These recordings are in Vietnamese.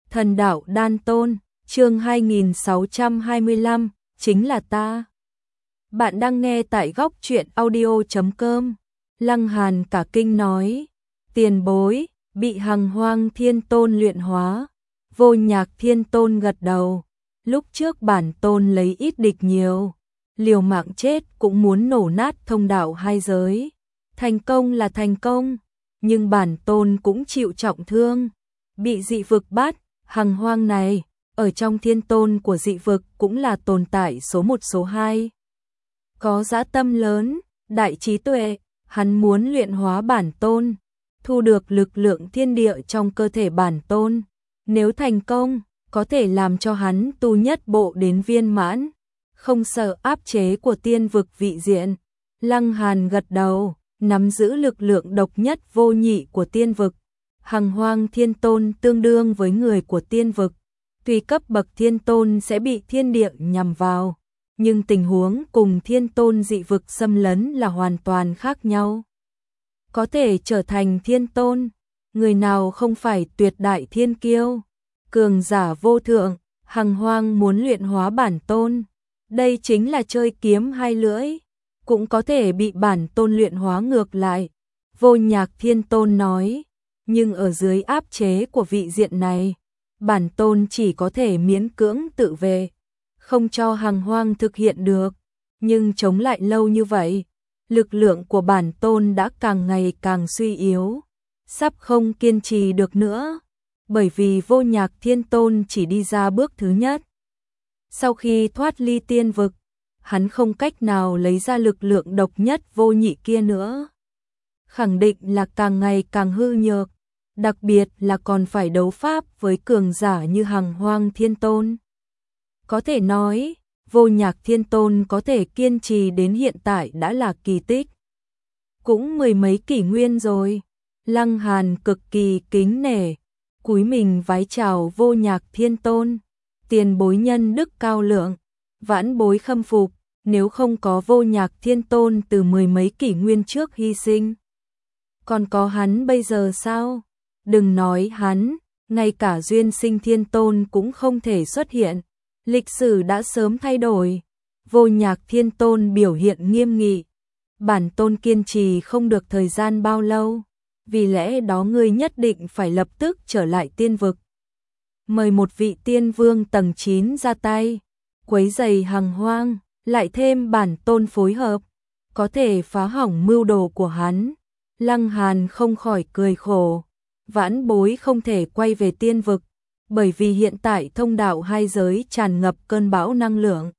Thần đạo đan tôn, chương 2625, chính là ta. Bạn đang nghe tại góc truyện audio.com. Lăng Hàn cả kinh nói, tiền bối, bị Hằng Hoang Thiên Tôn luyện hóa. Vô Nhạc Thiên Tôn gật đầu, lúc trước bản tôn lấy ít địch nhiều, liều mạng chết cũng muốn nổ nát thông đạo hai giới. Thành công là thành công, nhưng bản tôn cũng chịu trọng thương, bị dị vực bắt. Hằng Hoang này, ở trong thiên tôn của dị vực cũng là tồn tại số 1 số 2. Có dã tâm lớn, đại trí tuệ, hắn muốn luyện hóa bản tôn, thu được lực lượng thiên địa trong cơ thể bản tôn. Nếu thành công, có thể làm cho hắn tu nhất bộ đến viên mãn, không sợ áp chế của tiên vực vị diện. Lăng Hàn gật đầu, nắm giữ lực lượng độc nhất vô nhị của tiên vực. Hằng Hoang Thiên Tôn tương đương với người của tiên vực, tùy cấp bậc thiên tôn sẽ bị thiên địa nhằm vào, nhưng tình huống cùng thiên tôn dị vực xâm lấn là hoàn toàn khác nhau. Có thể trở thành thiên tôn, người nào không phải tuyệt đại thiên kiêu, cường giả vô thượng. Hằng Hoang muốn luyện hóa bản tôn, đây chính là chơi kiếm hai lưỡi, cũng có thể bị bản tôn luyện hóa ngược lại. Vô Nhạc Thiên Tôn nói, nhưng ở dưới áp chế của vị diện này, bản tôn chỉ có thể miễn cưỡng tự vệ, không cho Hằng Hoang thực hiện được. Nhưng chống lại lâu như vậy, lực lượng của bản tôn đã càng ngày càng suy yếu, sắp không kiên trì được nữa, bởi vì Vô Nhạc Thiên Tôn chỉ đi ra bước thứ nhất. Sau khi thoát ly tiên vực, hắn không cách nào lấy ra lực lượng độc nhất vô nhị kia nữa, khẳng định là càng ngày càng hư nhược, đặc biệt là còn phải đấu pháp với cường giả như Hằng Hoang Thiên Tôn. Có thể nói, Vô Nhạc Thiên Tôn có thể kiên trì đến hiện tại đã là kỳ tích. Cũng mười mấy kỷ nguyên rồi. Lăng Hàn cực kỳ kính nể, cúi mình vái chào Vô Nhạc Thiên Tôn. Tiền bối nhân đức cao lượng, vãn bối khâm phục. Nếu không có Vô Nhạc Thiên Tôn từ mười mấy kỷ nguyên trước hy sinh, còn có hắn bây giờ sao? Đừng nói hắn, ngay cả Duyên Sinh Thiên Tôn cũng không thể xuất hiện. Lịch sử đã sớm thay đổi. Vô Nhạc Thiên Tôn biểu hiện nghiêm nghị, bản tôn kiên trì không được thời gian bao lâu, vì lẽ đó ngươi nhất định phải lập tức trở lại tiên vực. Mời một vị tiên vương tầng 9 ra tay, quấy rầy Hằng Hoang, lại thêm bản tôn phối hợp, có thể phá hỏng mưu đồ của hắn. Lăng Hàn không khỏi cười khổ, vãn bối không thể quay về tiên vực, bởi vì hiện tại thông đạo hai giới tràn ngập cơn bão năng lượng.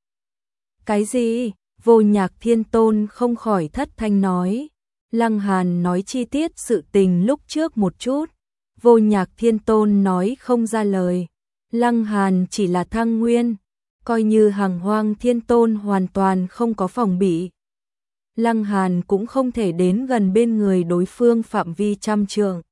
Cái gì? Vô Nhạc Thiên Tôn không khỏi thất thanh nói. Lăng Hàn nói chi tiết sự tình lúc trước một chút, Vô Nhạc Thiên Tôn nói không ra lời. Lăng Hàn chỉ là thăng nguyên, coi như Hằng Hoang Thiên Tôn hoàn toàn không có phòng bị, Lăng Hàn cũng không thể đến gần bên người đối phương phạm vi trăm trượng,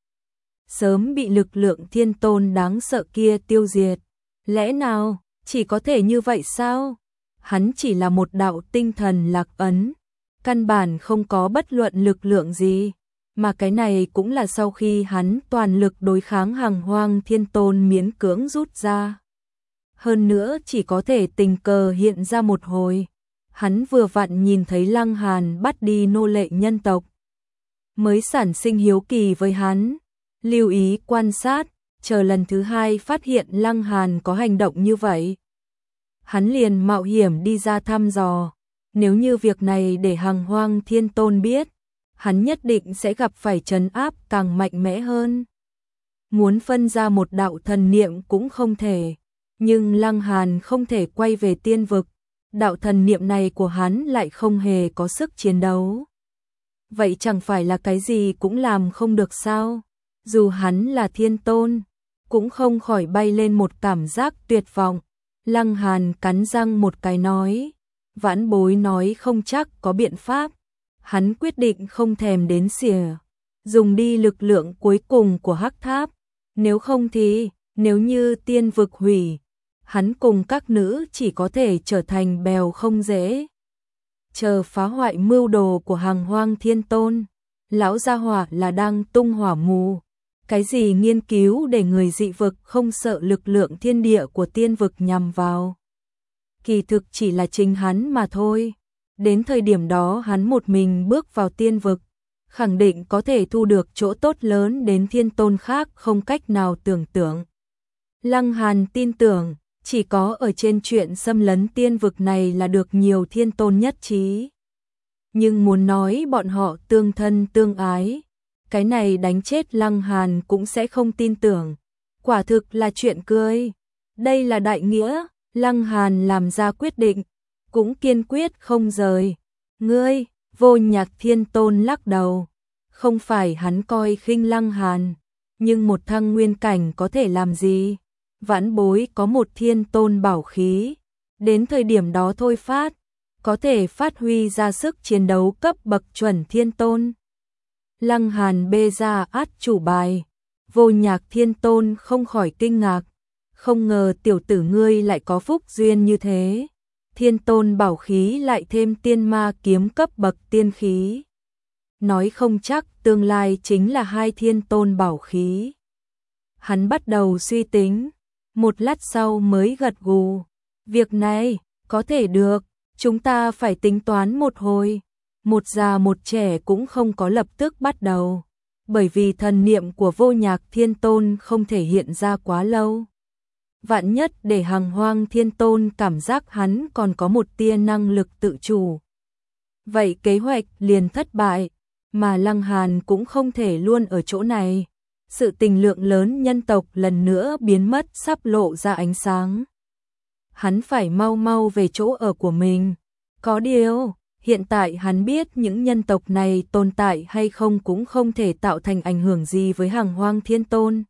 sớm bị lực lượng thiên tôn đáng sợ kia tiêu diệt. Lẽ nào chỉ có thể như vậy sao? Hắn chỉ là một đạo tinh thần lạc ấn, căn bản không có bất luận lực lượng gì, mà cái này cũng là sau khi hắn toàn lực đối kháng Hằng Hoang Thiên Tôn miễn cưỡng rút ra. Hơn nữa chỉ có thể tình cờ hiện ra một hồi, hắn vừa vặn nhìn thấy Lăng Hàn bắt đi nô lệ nhân tộc, mới sản sinh hiếu kỳ với hắn, lưu ý quan sát, chờ lần thứ hai phát hiện Lăng Hàn có hành động như vậy, hắn liền mạo hiểm đi ra thăm dò. Nếu như việc này để Hằng Hoang Thiên Tôn biết, hắn nhất định sẽ gặp phải trấn áp càng mạnh mẽ hơn. Muốn phân ra một đạo thần niệm cũng không thể, nhưng Lăng Hàn không thể quay về tiên vực, đạo thần niệm này của hắn lại không hề có sức chiến đấu. Vậy chẳng phải là cái gì cũng làm không được sao? Dù hắn là thiên tôn, cũng không khỏi bay lên một cảm giác tuyệt vọng. Lăng Hàn cắn răng một cái nói, vãn bối nói không chắc có biện pháp. Hắn quyết định không thèm đến xỉa, dùng đi lực lượng cuối cùng của Hắc Tháp. Nếu không thì, nếu như tiên vực hủy, hắn cùng các nữ chỉ có thể trở thành bèo không dễ. Chờ phá hoại mưu đồ của Hằng Hoang Thiên Tôn, lão gia hỏa là đang tung hỏa mù, Cái gì nghiên cứu để người dị vực không sợ lực lượng thiên địa của tiên vực nhằm vào. Kỳ thực chỉ là chính hắn mà thôi. Đến thời điểm đó hắn một mình bước vào tiên vực, khẳng định có thể thu được chỗ tốt lớn đến thiên tôn khác không cách nào tưởng tượng. Lăng Hàn tin tưởng, chỉ có ở trên chuyện xâm lấn tiên vực này là được nhiều thiên tôn nhất trí. Nhưng muốn nói bọn họ tương thân tương ái, cái này đánh chết Lăng Hàn cũng sẽ không tin tưởng. Quả thực là chuyện cười. Đây là đại nghĩa, Lăng Hàn làm ra quyết định, cũng kiên quyết không rời. Ngươi, Vô Nhạc Thiên Tôn lắc đầu. Không phải hắn coi khinh Lăng Hàn, nhưng một thăng nguyên cảnh có thể làm gì? Vãn bối có một thiên tôn bảo khí, đến thời điểm đó thôi phát, có thể phát huy ra sức chiến đấu cấp bậc chuẩn thiên tôn. Lăng Hàn bê ra át chủ bài, Vô Nhạc Thiên Tôn không khỏi kinh ngạc, không ngờ tiểu tử ngươi lại có phúc duyên như thế. Thiên tôn bảo khí lại thêm tiên ma kiếm cấp bậc tiên khí. Nói không chắc tương lai chính là hai thiên tôn bảo khí. Hắn bắt đầu suy tính, một lát sau mới gật gù. Việc này, có thể được, chúng ta phải tính toán một hồi. Một già một trẻ cũng không có lập tức bắt đầu, bởi vì thần niệm của Vô Nhạc Thiên Tôn không thể hiện ra quá lâu. Vạn nhất để Hằng Hoang Thiên Tôn cảm giác hắn còn có một tia năng lực tự chủ, vậy kế hoạch liền thất bại, mà Lăng Hàn cũng không thể luôn ở chỗ này. Sự tình lượng lớn nhân tộc lần nữa biến mất sắp lộ ra ánh sáng. Hắn phải mau mau về chỗ ở của mình. Có điều, hiện tại hắn biết những nhân tộc này tồn tại hay không cũng không thể tạo thành ảnh hưởng gì với Hằng Hoang Thiên Tôn.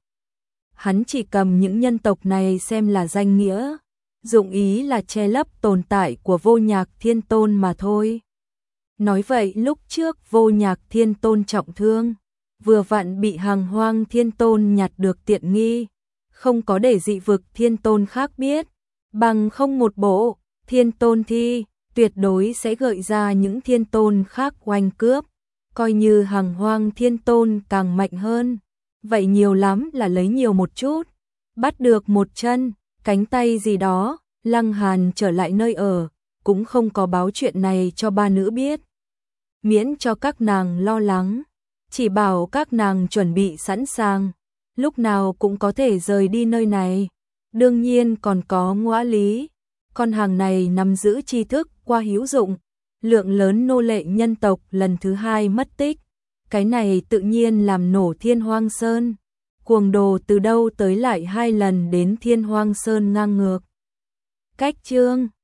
Hắn chỉ cầm những nhân tộc này xem là danh nghĩa, dụng ý là che lấp tồn tại của Vô Nhạc Thiên Tôn mà thôi. Nói vậy lúc trước Vô Nhạc Thiên Tôn trọng thương, vừa vặn bị Hằng Hoang Thiên Tôn nhặt được tiện nghi, không có để dị vực Thiên Tôn khác biết, bằng không một bộ Thiên Tôn thi, tuyệt đối sẽ gợi ra những Thiên Tôn khác oanh cướp, coi như Hằng Hoang Thiên Tôn càng mạnh hơn, vậy nhiều lắm là lấy nhiều một chút, bắt được một chân, cánh tay gì đó. Lăng Hàn trở lại nơi ở, cũng không có báo chuyện này cho ba nữ biết, miễn cho các nàng lo lắng, chỉ bảo các nàng chuẩn bị sẵn sàng, lúc nào cũng có thể rời đi nơi này. Đương nhiên còn có Ngõa Lý, con hàng này nắm giữ tri thức qua hữu dụng, lượng lớn nô lệ nhân tộc lần thứ hai mất tích, cái này tự nhiên làm nổ Thiên Hoang Sơn. Cuồng đồ từ đâu tới lại 2 lần đến Thiên Hoang Sơn ngang ngược. Cách chương